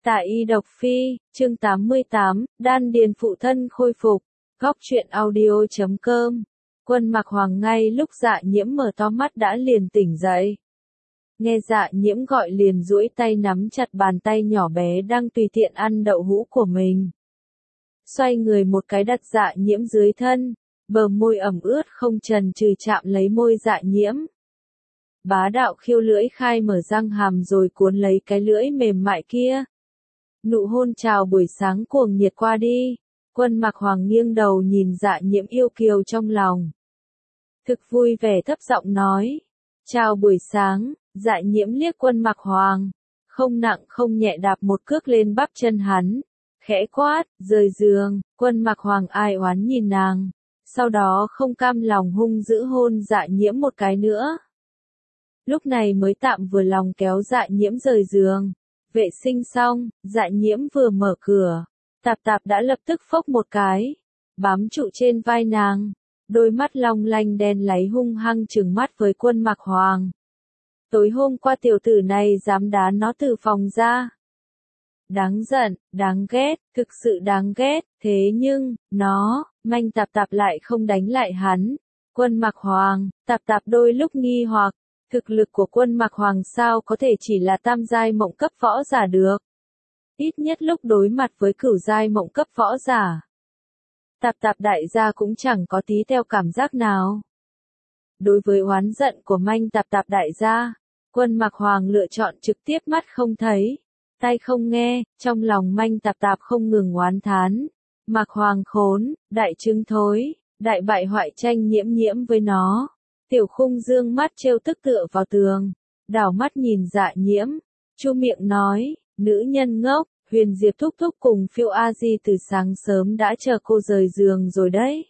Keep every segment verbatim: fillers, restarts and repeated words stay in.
Tạ Y Độc Phi, chương tám mươi tám, đan điền phụ thân khôi phục. Góc truyện audio chấm com. Quân Mặc Hoàng ngay lúc Dạ Nhiễm mở to mắt đã liền tỉnh dậy. Nghe Dạ Nhiễm gọi liền duỗi tay nắm chặt bàn tay nhỏ bé đang tùy tiện ăn đậu hũ của mình. Xoay người một cái đặt Dạ Nhiễm dưới thân, bờ môi ẩm ướt không chần chừ chạm lấy môi Dạ Nhiễm. Bá đạo khiêu lưỡi khai mở răng hàm rồi cuốn lấy cái lưỡi mềm mại kia. Nụ hôn chào buổi sáng cuồng nhiệt qua đi, Quân Mặc Hoàng nghiêng đầu nhìn Dạ Nhiễm yêu kiều trong lòng. Thực vui vẻ thấp giọng nói, chào buổi sáng. Dạ Nhiễm liếc Quân Mặc Hoàng, không nặng không nhẹ đạp một cước lên bắp chân hắn, khẽ quát, rời giường. Quân Mặc Hoàng ai oán nhìn nàng, sau đó không cam lòng hung dữ hôn Dạ Nhiễm một cái nữa. Lúc này mới tạm vừa lòng kéo Dạ Nhiễm rời giường. Vệ sinh xong, Dạ Nhiễm vừa mở cửa, Tạp Tạp đã lập tức phốc một cái, bám trụ trên vai nàng, đôi mắt long lanh đen láy hung hăng trừng mắt với Quân Mặc Hoàng. Tối hôm qua tiểu tử này dám đá nó từ phòng ra. Đáng giận, đáng ghét, thực sự đáng ghét, thế nhưng, nó, manh Tạp Tạp lại không đánh lại hắn. Quân Mặc Hoàng, Tạp Tạp đôi lúc nghi hoặc, thực lực của Quân Mặc Hoàng sao có thể chỉ là tam giai mộng cấp võ giả được. Ít nhất lúc đối mặt với cửu giai mộng cấp võ giả, Tạp Tạp đại gia cũng chẳng có tí theo cảm giác nào. Đối với oán giận của manh Tạp Tạp đại gia, Quân Mặc Hoàng lựa chọn trực tiếp mắt không thấy, tai không nghe, trong lòng manh Tạp Tạp không ngừng oán thán. Mặc Hoàng khốn, đại trứng thối, đại bại hoại tranh nhiễm nhiễm với nó. Tiểu Khung dương mắt trêu tức tựa vào tường, đảo mắt nhìn Dạ Nhiễm, chu miệng nói, nữ nhân ngốc, Huyền Diệp thúc thúc cùng Phiêu A Di từ sáng sớm đã chờ cô rời giường rồi đấy.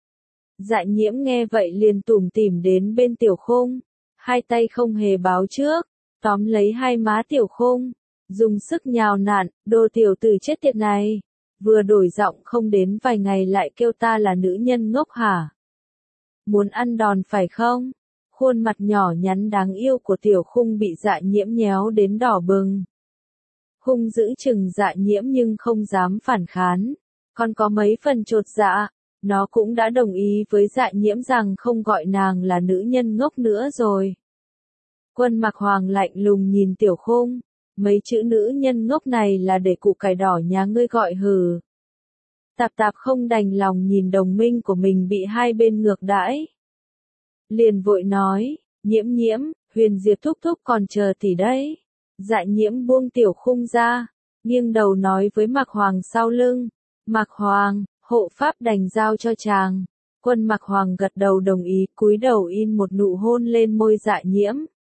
Dạ Nhiễm nghe vậy liền tủm tỉm đến bên Tiểu Khung, hai tay không hề báo trước, tóm lấy hai má Tiểu Khung, dùng sức nhào nặn, đồ tiểu tử chết tiệt này, vừa đổi giọng không đến vài ngày lại kêu ta là nữ nhân ngốc hả? Muốn ăn đòn phải không? Khuôn mặt nhỏ nhắn đáng yêu của Tiểu Khung bị Dạ Nhiễm nhéo đến đỏ bừng. Khung giữ chừng Dạ Nhiễm nhưng không dám phản kháng, còn có mấy phần chột dạ, nó cũng đã đồng ý với Dạ Nhiễm rằng không gọi nàng là nữ nhân ngốc nữa rồi. Quân Mặc Hoàng lạnh lùng nhìn Tiểu Khung, mấy chữ nữ nhân ngốc này là để củ cải đỏ nhà ngươi gọi hừ. Tạp Tạp không đành lòng nhìn đồng minh của mình bị hai bên ngược đãi. Liền vội nói, Nhiễm Nhiễm, Huyền Diệp thúc thúc còn chờ tỷ đấy. Dạ Nhiễm buông Tiểu Khung ra, nghiêng đầu nói với Mặc Hoàng sau lưng, Mặc Hoàng, hộ pháp đành giao cho chàng. Quân Mặc Hoàng gật đầu đồng ý, cúi đầu in một nụ hôn lên môi Dạ Nhiễm.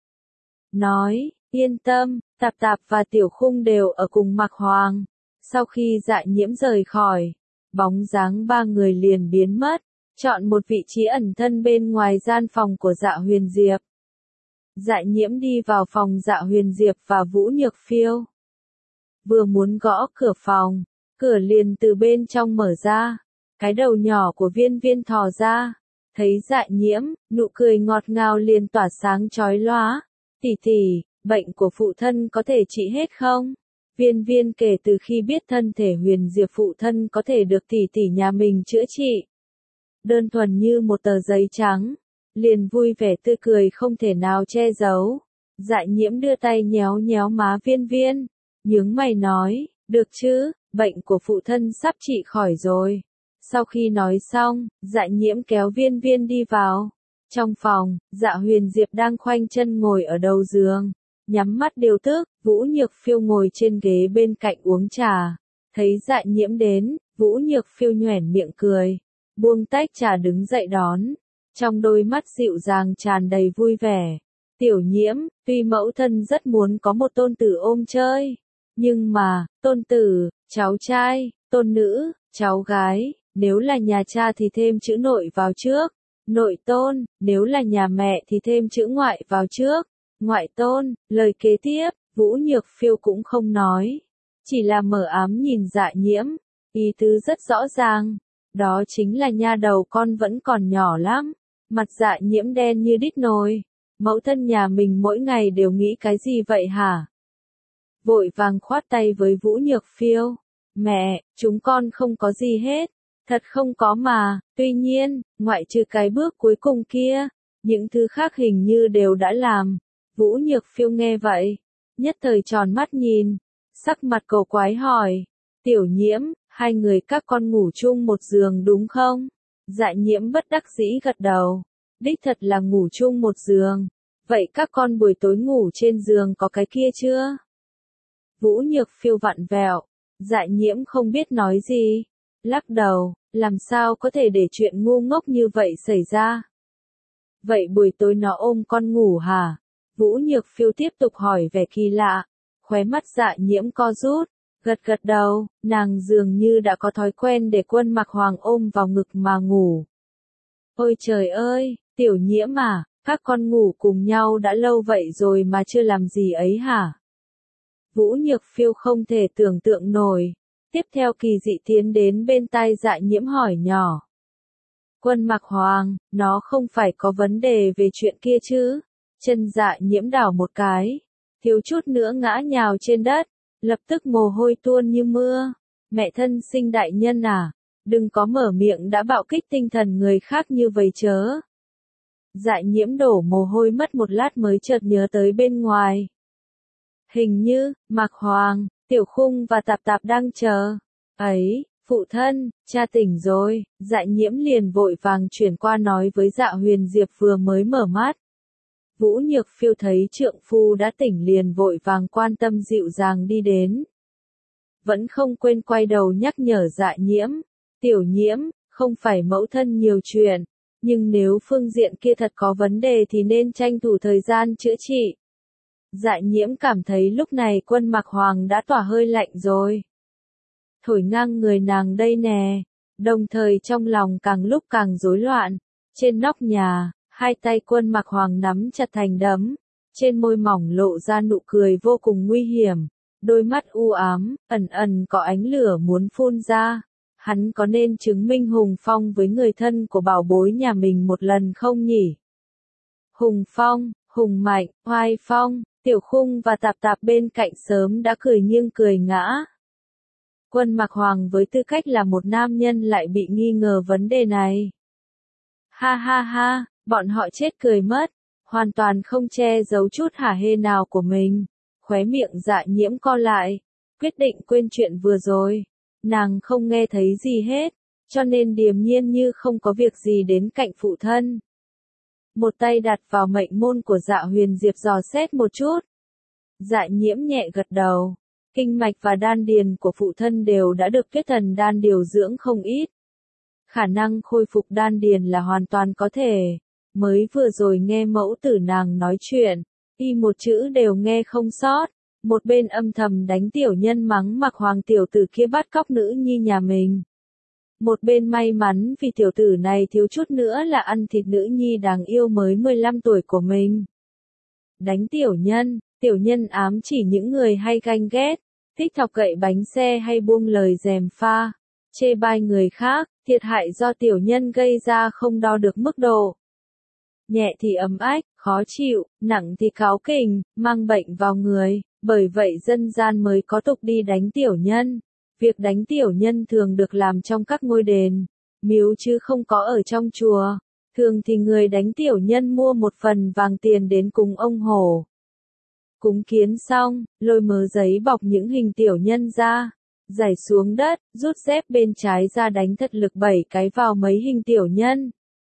Nói, yên tâm, Tạp Tạp và Tiểu Khung đều ở cùng Mặc Hoàng. Sau khi Dạ Nhiễm rời khỏi, bóng dáng ba người liền biến mất, chọn một vị trí ẩn thân bên ngoài gian phòng của Dạ Huyền Diệp. Dạ Nhiễm đi vào phòng Dạ Huyền Diệp và Vũ Nhược Phiêu. Vừa muốn gõ cửa phòng, cửa liền từ bên trong mở ra, cái đầu nhỏ của Viên Viên thò ra, thấy Dạ Nhiễm, nụ cười ngọt ngào liền tỏa sáng chói lóa. Tỷ tỷ, bệnh của phụ thân có thể trị hết không? Viên Viên kể từ khi biết thân thể Huyền Diệp phụ thân có thể được tỷ tỷ nhà mình chữa trị, đơn thuần như một tờ giấy trắng, liền vui vẻ tươi cười không thể nào che giấu. Dạ Nhiễm đưa tay nhéo nhéo má Viên Viên, nhướng mày nói, được chứ, bệnh của phụ thân sắp trị khỏi rồi. Sau khi nói xong, Dạ Nhiễm kéo Viên Viên đi vào. Trong phòng, Dạ Huyền Diệp đang khoanh chân ngồi ở đầu giường, nhắm mắt điều tức. Vũ Nhược Phiêu ngồi trên ghế bên cạnh uống trà. Thấy Dạ Nhiễm đến, Vũ Nhược Phiêu nhoẻn miệng cười, buông tách trà đứng dậy đón. Trong đôi mắt dịu dàng tràn đầy vui vẻ. Tiểu Nhiễm, tuy mẫu thân rất muốn có một tôn tử ôm chơi, nhưng mà, tôn tử, cháu trai, tôn nữ, cháu gái, nếu là nhà cha thì thêm chữ nội vào trước. Nội tôn, nếu là nhà mẹ thì thêm chữ ngoại vào trước. Ngoại tôn, lời kế tiếp, Vũ Nhược Phiêu cũng không nói, chỉ là mở ám nhìn Dạ Nhiễm, ý tứ rất rõ ràng, đó chính là nha đầu con vẫn còn nhỏ lắm. Mặt Dạ Nhiễm đen như đít nồi, mẫu thân nhà mình mỗi ngày đều nghĩ cái gì vậy hả? vội vàng khoát tay với Vũ Nhược Phiêu. Mẹ, chúng con không có gì hết. Thật không có mà, tuy nhiên, ngoại trừ cái bước cuối cùng kia, những thứ khác hình như đều đã làm. Vũ Nhược Phiêu nghe vậy, nhất thời tròn mắt nhìn, sắc mặt cầu quái hỏi. Tiểu Nhiễm, hai người các con ngủ chung một giường đúng không? Dạ Nhiễm bất đắc dĩ gật đầu. Đích thật là ngủ chung một giường. Vậy các con buổi tối ngủ trên giường có cái kia chưa? Vũ Nhược Phiêu vặn vẹo. Dạ Nhiễm không biết nói gì. Lắc đầu, làm sao có thể để chuyện ngu ngốc như vậy xảy ra? Vậy buổi tối nó ôm con ngủ hả? Vũ Nhược Phiêu tiếp tục hỏi vẻ kỳ lạ. Khóe mắt Dạ Nhiễm co rút, gật gật đầu, nàng dường như đã có thói quen để Quân Mặc Hoàng ôm vào ngực mà ngủ. Ôi trời ơi, Tiểu Nhiễm à, các con ngủ cùng nhau đã lâu vậy rồi mà chưa làm gì ấy hả? Vũ Nhược Phiêu không thể tưởng tượng nổi. Tiếp theo kỳ dị tiến đến bên tai Dạ Nhiễm hỏi nhỏ. Quân Mặc Hoàng, nó không phải có vấn đề về chuyện kia chứ? Chân Dạ Nhiễm đảo một cái, thiếu chút nữa ngã nhào trên đất, lập tức mồ hôi tuôn như mưa. Mẹ thân sinh đại nhân à, đừng có mở miệng đã bạo kích tinh thần người khác như vậy chớ. Dạ Nhiễm đổ mồ hôi mất một lát mới chợt nhớ tới bên ngoài. Hình như, Mặc Hoàng, Tiểu Khung và Tạp Tạp đang chờ. Ấy, phụ thân, cha tỉnh rồi. Dạ Nhiễm liền vội vàng chuyển qua nói với Dạ Huyền Diệp vừa mới mở mắt. Vũ Nhược Phiêu thấy trượng phu đã tỉnh liền vội vàng quan tâm dịu dàng đi đến. Vẫn không quên quay đầu nhắc nhở Dạ Nhiễm. Tiểu Nhiễm, không phải mẫu thân nhiều chuyện, nhưng nếu phương diện kia thật có vấn đề thì nên tranh thủ thời gian chữa trị. Dạ Nhiễm cảm thấy lúc này Quân Mặc Hoàng đã tỏa hơi lạnh rồi. Thổi ngang người nàng đây nè, đồng thời trong lòng càng lúc càng rối loạn. Trên nóc nhà, hai tay Quân Mặc Hoàng nắm chặt thành đấm, trên môi mỏng lộ ra nụ cười vô cùng nguy hiểm, đôi mắt u ám, ẩn ẩn có ánh lửa muốn phun ra. Hắn có nên chứng minh Hùng Phong với người thân của bảo bối nhà mình một lần không nhỉ? Hùng Phong, Hùng Mạnh, Hoài Phong, Tiểu Khung và Tạp Tạp bên cạnh sớm đã cười nghiêng cười ngã. Quân Mặc Hoàng với tư cách là một nam nhân lại bị nghi ngờ vấn đề này. Ha ha ha, bọn họ chết cười mất, hoàn toàn không che giấu chút hả hê nào của mình. Khóe miệng Dạ Nhiễm co lại, quyết định quên chuyện vừa rồi. Nàng không nghe thấy gì hết, cho nên điềm nhiên như không có việc gì đến cạnh phụ thân. Một tay đặt vào mệnh môn của Dạ Huyền Diệp dò xét một chút. Dạ Nhiễm nhẹ gật đầu. Kinh mạch và đan điền của phụ thân đều đã được Tuyết Thần đan điều dưỡng không ít. Khả năng khôi phục đan điền là hoàn toàn có thể. Mới vừa rồi nghe mẫu tử nàng nói chuyện, y một chữ đều nghe không sót. Một bên âm thầm đánh tiểu nhân mắng Mặc Hoàng tiểu tử kia bắt cóc nữ nhi nhà mình. Một bên may mắn vì tiểu tử này thiếu chút nữa là ăn thịt nữ nhi đáng yêu mới mười lăm tuổi của mình. Đánh tiểu nhân, tiểu nhân ám chỉ những người hay ganh ghét, thích thọc gậy bánh xe hay buông lời gièm pha, chê bai người khác, thiệt hại do tiểu nhân gây ra không đo được mức độ. Nhẹ thì ấm ách, khó chịu, nặng thì cáu kỉnh, mang bệnh vào người, bởi vậy dân gian mới có tục đi đánh tiểu nhân. Việc đánh tiểu nhân thường được làm trong các ngôi đền, miếu chứ không có ở trong chùa. Thường thì người đánh tiểu nhân mua một phần vàng tiền đến cúng ông hổ. Cúng kiến xong, lôi mớ giấy bọc những hình tiểu nhân ra, giải xuống đất, rút dép bên trái ra đánh thật lực bảy cái vào mấy hình tiểu nhân.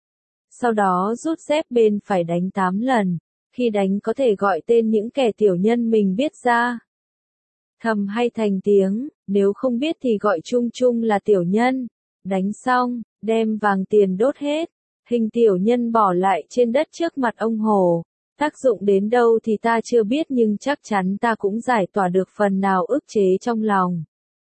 Sau đó rút dép bên phải đánh tám lần, khi đánh có thể gọi tên những kẻ tiểu nhân mình biết ra. Thầm hay thành tiếng, nếu không biết thì gọi chung chung là tiểu nhân. Đánh xong, đem vàng tiền đốt hết, hình tiểu nhân bỏ lại trên đất trước mặt ông Hồ. Tác dụng đến đâu thì ta chưa biết nhưng chắc chắn ta cũng giải tỏa được phần nào ức chế trong lòng.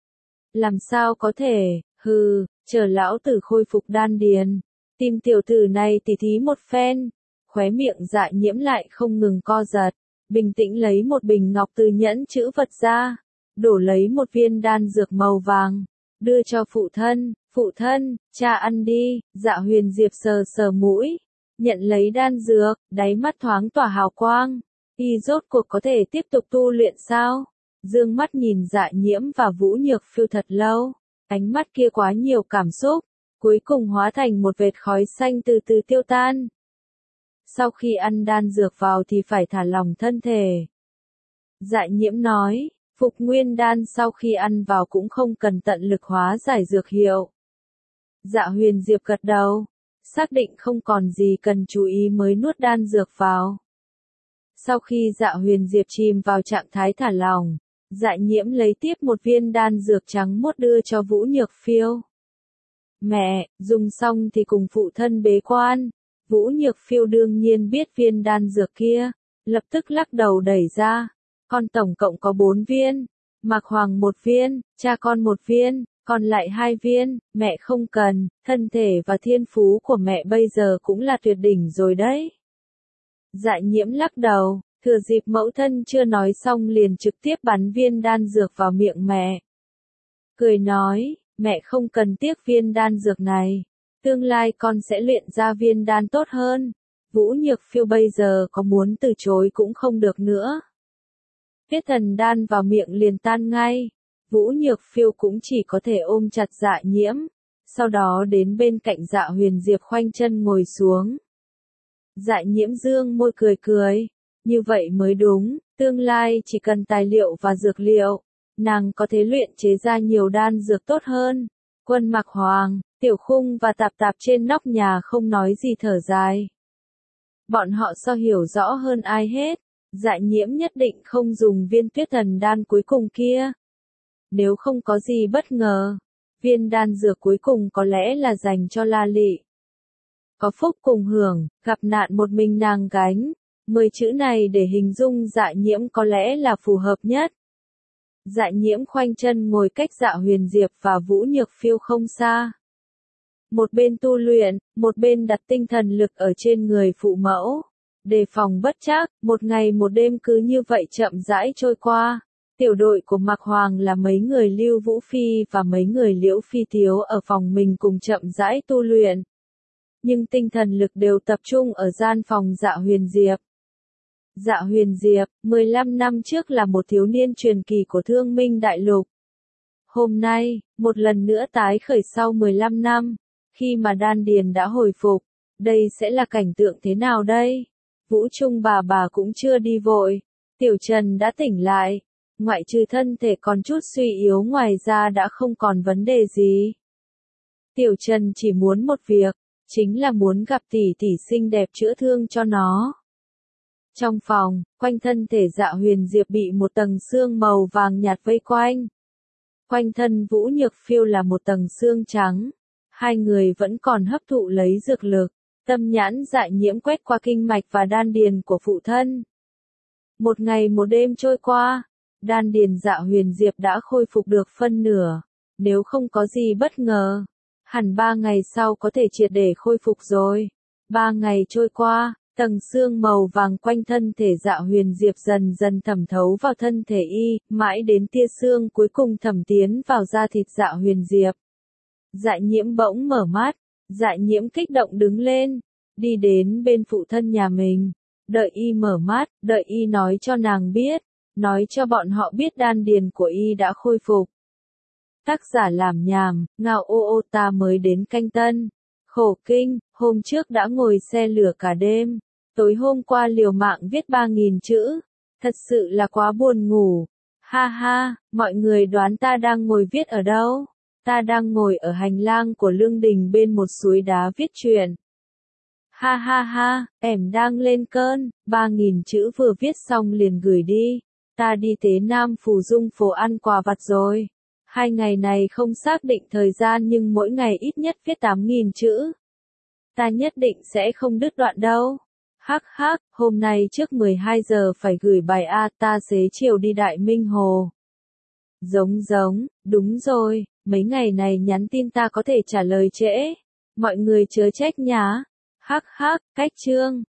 Làm sao có thể, hừ, chờ lão tử khôi phục đan điền. Tìm tiểu tử này tỉ thí một phen. Khóe miệng Dạ Nhiễm lại không ngừng co giật. Bình tĩnh lấy một bình ngọc từ nhẫn chữ vật ra. Đổ lấy một viên đan dược màu vàng. Đưa cho phụ thân, phụ thân, cha ăn đi. Dạ Huyền Diệp sờ sờ mũi. Nhận lấy đan dược, đáy mắt thoáng tỏa hào quang. Y rốt cuộc có thể tiếp tục tu luyện sao? Dương mắt nhìn Dạ Nhiễm và Vũ Nhược Phiêu thật lâu, ánh mắt kia quá nhiều cảm xúc, cuối cùng hóa thành một vệt khói xanh từ từ tiêu tan. Sau khi ăn đan dược vào thì phải thả lỏng thân thể. Dạ Nhiễm nói, phục nguyên đan sau khi ăn vào cũng không cần tận lực hóa giải dược hiệu. Dạ Huyền Diệp gật đầu, xác định không còn gì cần chú ý mới nuốt đan dược vào. Sau khi Dạ Huyền Diệp chìm vào trạng thái thả lỏng, Dạ Nhiễm lấy tiếp một viên đan dược trắng muốt đưa cho Vũ Nhược Phiêu. Mẹ, dùng xong thì cùng phụ thân bế quan. Vũ Nhược Phiêu đương nhiên biết viên đan dược kia, lập tức lắc đầu đẩy ra. Con tổng cộng có bốn viên, Mạc Hoàng một viên, cha con một viên, còn lại hai viên, mẹ không cần, thân thể và thiên phú của mẹ bây giờ cũng là tuyệt đỉnh rồi đấy. Dạ Nhiễm lắc đầu, thừa dịp mẫu thân chưa nói xong liền trực tiếp bắn viên đan dược vào miệng mẹ. Cười nói, mẹ không cần tiếc viên đan dược này, tương lai con sẽ luyện ra viên đan tốt hơn. Vũ Nhược Phiêu bây giờ có muốn từ chối cũng không được nữa. Tiết thần đan vào miệng liền tan ngay, Vũ Nhược Phiêu cũng chỉ có thể ôm chặt Dạ Nhiễm, sau đó đến bên cạnh Dạ Huyền Diệp khoanh chân ngồi xuống. Dạ Nhiễm dương môi cười cười, như vậy mới đúng, tương lai chỉ cần tài liệu và dược liệu, nàng có thể luyện chế ra nhiều đan dược tốt hơn. Quân Mạc Hoàng, Tiểu Khung và Tạp Tạp trên nóc nhà không nói gì thở dài. Bọn họ so hiểu rõ hơn ai hết, Dạ Nhiễm nhất định không dùng viên tuyết thần đan cuối cùng kia. Nếu không có gì bất ngờ, viên đan dược cuối cùng có lẽ là dành cho La Lị. Có phúc cùng hưởng, gặp nạn một mình nàng gánh, mười chữ này để hình dung Dạ Nhiễm có lẽ là phù hợp nhất. Dạ Nhiễm khoanh chân ngồi cách Dạ Huyền Diệp và Vũ Nhược Phiêu không xa. Một bên tu luyện, một bên đặt tinh thần lực ở trên người phụ mẫu. Đề phòng bất trắc, một ngày một đêm cứ như vậy chậm rãi trôi qua. Tiểu đội của Mạc Hoàng là mấy người Lưu Vũ Phi và mấy người Liễu Phi Thiếu ở phòng mình cùng chậm rãi tu luyện. Nhưng tinh thần lực đều tập trung ở gian phòng Dạ Huyền Diệp. Dạ Huyền Diệp, mười lăm năm trước là một thiếu niên truyền kỳ của Thương Minh Đại Lục. Hôm nay, một lần nữa tái khởi sau mười lăm năm, khi mà đan điền đã hồi phục, đây sẽ là cảnh tượng thế nào đây? Vũ Trung bà bà cũng chưa đi vội, Tiểu Trần đã tỉnh lại, ngoại trừ thân thể còn chút suy yếu ngoài ra đã không còn vấn đề gì. Tiểu Trần chỉ muốn một việc, chính là muốn gặp tỷ tỷ xinh đẹp chữa thương cho nó. Trong phòng, quanh thân thể Dạ Huyền Diệp bị một tầng sương màu vàng nhạt vây quanh. Quanh thân Vũ Nhược Phiêu là một tầng sương trắng. Hai người vẫn còn hấp thụ lấy dược lực. Tâm nhãn Dạ Nhiễm quét qua kinh mạch và đan điền của phụ thân. Một ngày một đêm trôi qua, đan điền Dạ Huyền Diệp đã khôi phục được phân nửa. Nếu không có gì bất ngờ, hẳn ba ngày sau có thể triệt để khôi phục rồi. Ba ngày trôi qua, tầng xương màu vàng quanh thân thể Dạ Huyền Diệp dần dần thẩm thấu vào thân thể y, mãi đến tia xương cuối cùng thẩm tiến vào da thịt Dạ Huyền Diệp. Dạ Nhiễm bỗng mở mắt, Dạ Nhiễm kích động đứng lên, đi đến bên phụ thân nhà mình, đợi y mở mắt, đợi y nói cho nàng biết, nói cho bọn họ biết đan điền của y đã khôi phục. Tác giả làm nhảm, ngao ô ô ta mới đến Canh Tân. Khổ kinh, hôm trước đã ngồi xe lửa cả đêm, tối hôm qua liều mạng viết ba nghìn chữ, thật sự là quá buồn ngủ. Ha ha, mọi người đoán ta đang ngồi viết ở đâu? Ta đang ngồi ở hành lang của lương đình bên một suối đá viết truyện. Ha ha ha, em đang lên cơn, ba nghìn chữ vừa viết xong liền gửi đi. Ta đi Tế Nam Phủ Dung phố ăn quà vặt rồi. Hai ngày này không xác định thời gian nhưng mỗi ngày ít nhất viết tám nghìn chữ. Ta nhất định sẽ không đứt đoạn đâu. Hắc hắc, hôm nay trước mười hai giờ phải gửi bài A, ta xế chiều đi Đại Minh Hồ. Giống giống, đúng rồi, mấy ngày này nhắn tin ta có thể trả lời trễ. Mọi người chớ trách nhá. Hắc hắc, cách chương.